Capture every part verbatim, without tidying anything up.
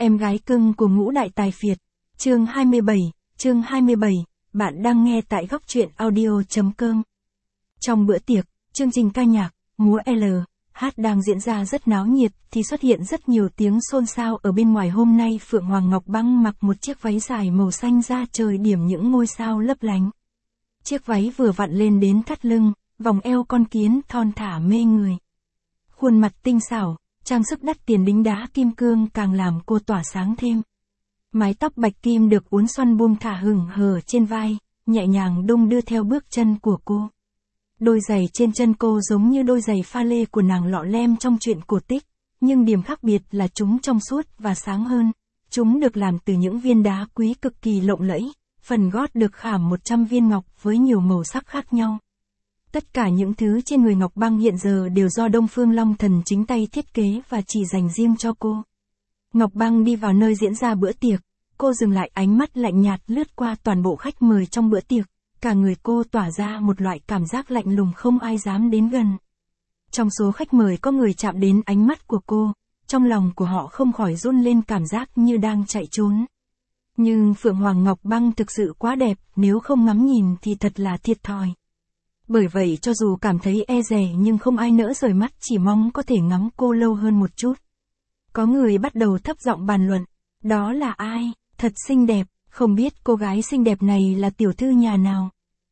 Em gái cưng của ngũ đại tài phiệt. Chương hai mươi bảy, chương hai mươi bảy, bạn đang nghe tại góc truyện audio.com. Trong bữa tiệc, chương trình ca nhạc, múa L, hát đang diễn ra rất náo nhiệt thì xuất hiện rất nhiều tiếng xôn xao ở bên ngoài. Hôm nay Phượng Hoàng Ngọc Băng mặc một chiếc váy dài màu xanh da trời điểm những ngôi sao lấp lánh. Chiếc váy vừa vặn lên đến thắt lưng, vòng eo con kiến thon thả mê người. Khuôn mặt tinh xảo, trang sức đắt tiền đính đá kim cương càng làm cô tỏa sáng thêm. Mái tóc bạch kim được uốn xoăn buông thả hửng hờ trên vai, nhẹ nhàng đung đưa theo bước chân của cô. Đôi giày trên chân cô giống như đôi giày pha lê của nàng lọ lem trong truyện cổ tích, nhưng điểm khác biệt là chúng trong suốt và sáng hơn. Chúng được làm từ những viên đá quý cực kỳ lộng lẫy, phần gót được khảm một trăm viên ngọc với nhiều màu sắc khác nhau. Tất cả những thứ trên người Ngọc Băng hiện giờ đều do Đông Phương Long Thần chính tay thiết kế và chỉ dành riêng cho cô. Ngọc Băng đi vào nơi diễn ra bữa tiệc, cô dừng lại, ánh mắt lạnh nhạt lướt qua toàn bộ khách mời trong bữa tiệc, cả người cô tỏa ra một loại cảm giác lạnh lùng không ai dám đến gần. Trong số khách mời có người chạm đến ánh mắt của cô, trong lòng của họ không khỏi run lên cảm giác như đang chạy trốn. Nhưng Phượng Hoàng Ngọc Băng thực sự quá đẹp, nếu không ngắm nhìn thì thật là thiệt thòi. Bởi vậy cho dù cảm thấy e dè nhưng không ai nỡ rời mắt, chỉ mong có thể ngắm cô lâu hơn một chút. Có người bắt đầu thấp giọng bàn luận, đó là ai, thật xinh đẹp, không biết cô gái xinh đẹp này là tiểu thư nhà nào.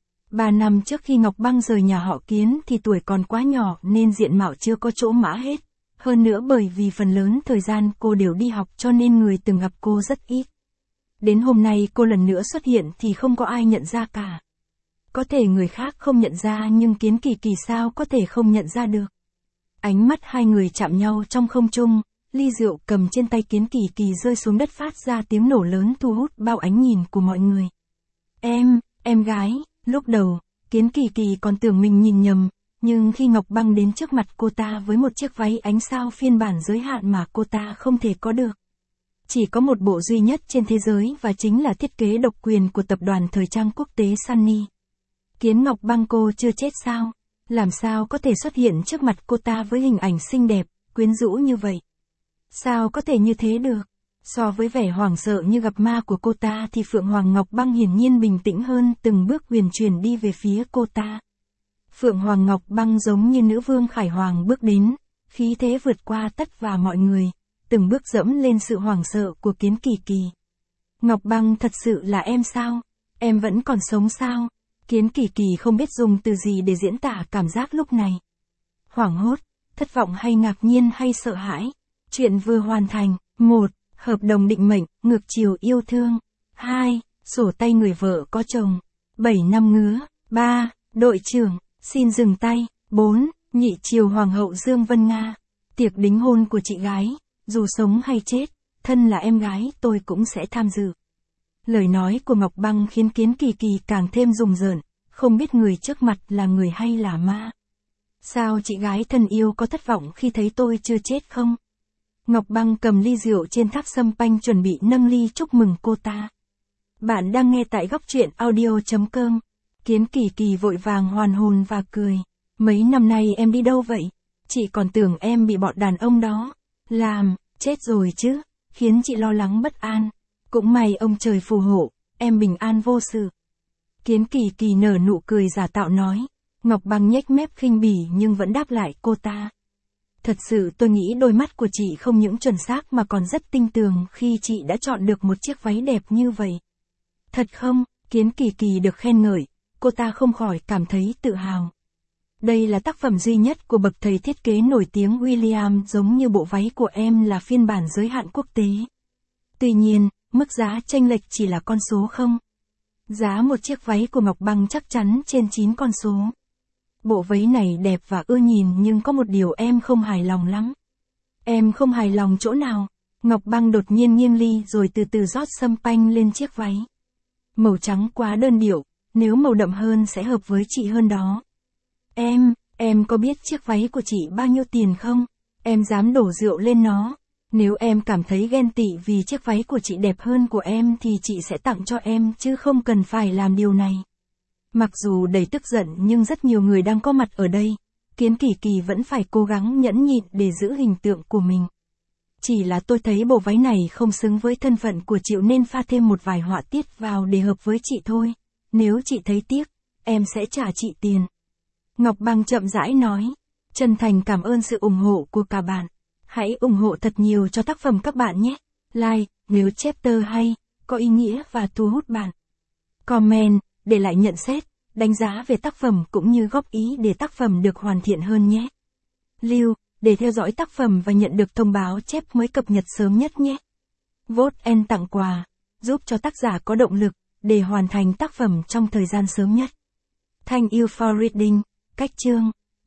Ba năm trước khi Ngọc Băng rời nhà họ Kiến thì tuổi còn quá nhỏ nên diện mạo chưa có chỗ mã hết. Hơn nữa bởi vì phần lớn thời gian cô đều đi học cho nên người từng gặp cô rất ít. Đến hôm nay cô lần nữa xuất hiện thì không có ai nhận ra cả. Có thể người khác không nhận ra nhưng Kiến Kỳ Kỳ sao có thể không nhận ra được. Ánh mắt hai người chạm nhau trong không trung, ly rượu cầm trên tay Kiến Kỳ Kỳ rơi xuống đất phát ra tiếng nổ lớn thu hút bao ánh nhìn của mọi người. Em, em gái, lúc đầu, Kiến Kỳ Kỳ còn tưởng mình nhìn nhầm, nhưng khi Ngọc Băng đến trước mặt cô ta với một chiếc váy ánh sao phiên bản giới hạn mà cô ta không thể có được. Chỉ có một bộ duy nhất trên thế giới và chính là thiết kế độc quyền của tập đoàn thời trang quốc tế Sunny. Kiến Ngọc Băng, cô chưa chết sao? Làm sao có thể xuất hiện trước mặt cô ta với hình ảnh xinh đẹp, quyến rũ như vậy? Sao có thể như thế được? So với vẻ hoảng sợ như gặp ma của cô ta thì Phượng Hoàng Ngọc Băng hiển nhiên bình tĩnh hơn, từng bước huyền chuyển đi về phía cô ta. Phượng Hoàng Ngọc Băng giống như nữ vương khải hoàng bước đến, khí thế vượt qua tất và mọi người, từng bước dẫm lên sự hoảng sợ của Kiến Kỳ Kỳ. Ngọc Băng, thật sự là em sao? Em vẫn còn sống sao? Kiến Kỳ Kỳ không biết dùng từ gì để diễn tả cảm giác lúc này. Hoảng hốt, thất vọng hay ngạc nhiên hay sợ hãi. Chuyện vừa hoàn thành. Một. Hợp đồng định mệnh, ngược chiều yêu thương. Hai. Sổ tay người vợ có chồng. Bảy năm ngứa. Ba. Đội trưởng, xin dừng tay. Bốn. Nhị triều Hoàng hậu Dương Vân Nga. Tiệc đính hôn của chị gái, dù sống hay chết, thân là em gái tôi cũng sẽ tham dự. Lời nói của Ngọc Băng khiến Kiến Kỳ Kỳ càng thêm rùng rợn, không biết người trước mặt là người hay là ma. Sao chị gái thân yêu có thất vọng khi thấy tôi chưa chết không? Ngọc Băng cầm ly rượu trên tháp sâm panh chuẩn bị nâng ly chúc mừng cô ta. Bạn đang nghe tại góc truyện audio.com. Kiến Kỳ Kỳ vội vàng hoàn hồn và cười. Mấy năm nay em đi đâu vậy? Chị còn tưởng em bị bọn đàn ông đó làm chết rồi chứ, khiến chị lo lắng bất an. Cũng may ông trời phù hộ, em bình an vô sự. Kiến Kỳ Kỳ nở nụ cười giả tạo nói. Ngọc Băng nhếch mép khinh bỉ nhưng vẫn đáp lại cô ta. Thật sự tôi nghĩ đôi mắt của chị không những chuẩn xác mà còn rất tinh tường khi chị đã chọn được một chiếc váy đẹp như vậy. Thật không? Kiến Kỳ Kỳ được khen ngợi, cô ta không khỏi cảm thấy tự hào. Đây là tác phẩm duy nhất của bậc thầy thiết kế nổi tiếng William, giống như bộ váy của em là phiên bản giới hạn quốc tế. Tuy nhiên, mức giá chênh lệch chỉ là con số không? Giá một chiếc váy của Ngọc Băng chắc chắn trên chín con số. Bộ váy này đẹp và ưa nhìn nhưng có một điều em không hài lòng lắm. Em không hài lòng chỗ nào? Ngọc Băng đột nhiên nghiêng ly rồi từ từ rót sâm panh lên chiếc váy. Màu trắng quá đơn điệu, nếu màu đậm hơn sẽ hợp với chị hơn đó. Em, em có biết chiếc váy của chị bao nhiêu tiền không? Em dám đổ rượu lên nó. Nếu em cảm thấy ghen tị vì chiếc váy của chị đẹp hơn của em thì chị sẽ tặng cho em chứ không cần phải làm điều này. Mặc dù đầy tức giận nhưng rất nhiều người đang có mặt ở đây, Kiến Kỳ Kỳ vẫn phải cố gắng nhẫn nhịn để giữ hình tượng của mình. Chỉ là tôi thấy bộ váy này không xứng với thân phận của chị nên pha thêm một vài họa tiết vào để hợp với chị thôi. Nếu chị thấy tiếc, em sẽ trả chị tiền. Ngọc Băng chậm rãi nói. Chân thành cảm ơn sự ủng hộ của cả bạn. Hãy ủng hộ thật nhiều cho tác phẩm các bạn nhé. Like, nếu chapter hay, có ý nghĩa và thu hút bạn. Comment, để lại nhận xét, đánh giá về tác phẩm cũng như góp ý để tác phẩm được hoàn thiện hơn nhé. Lưu, để theo dõi tác phẩm và nhận được thông báo chép mới cập nhật sớm nhất nhé. Vote and tặng quà, giúp cho tác giả có động lực để hoàn thành tác phẩm trong thời gian sớm nhất. Thank you for reading. Cách chương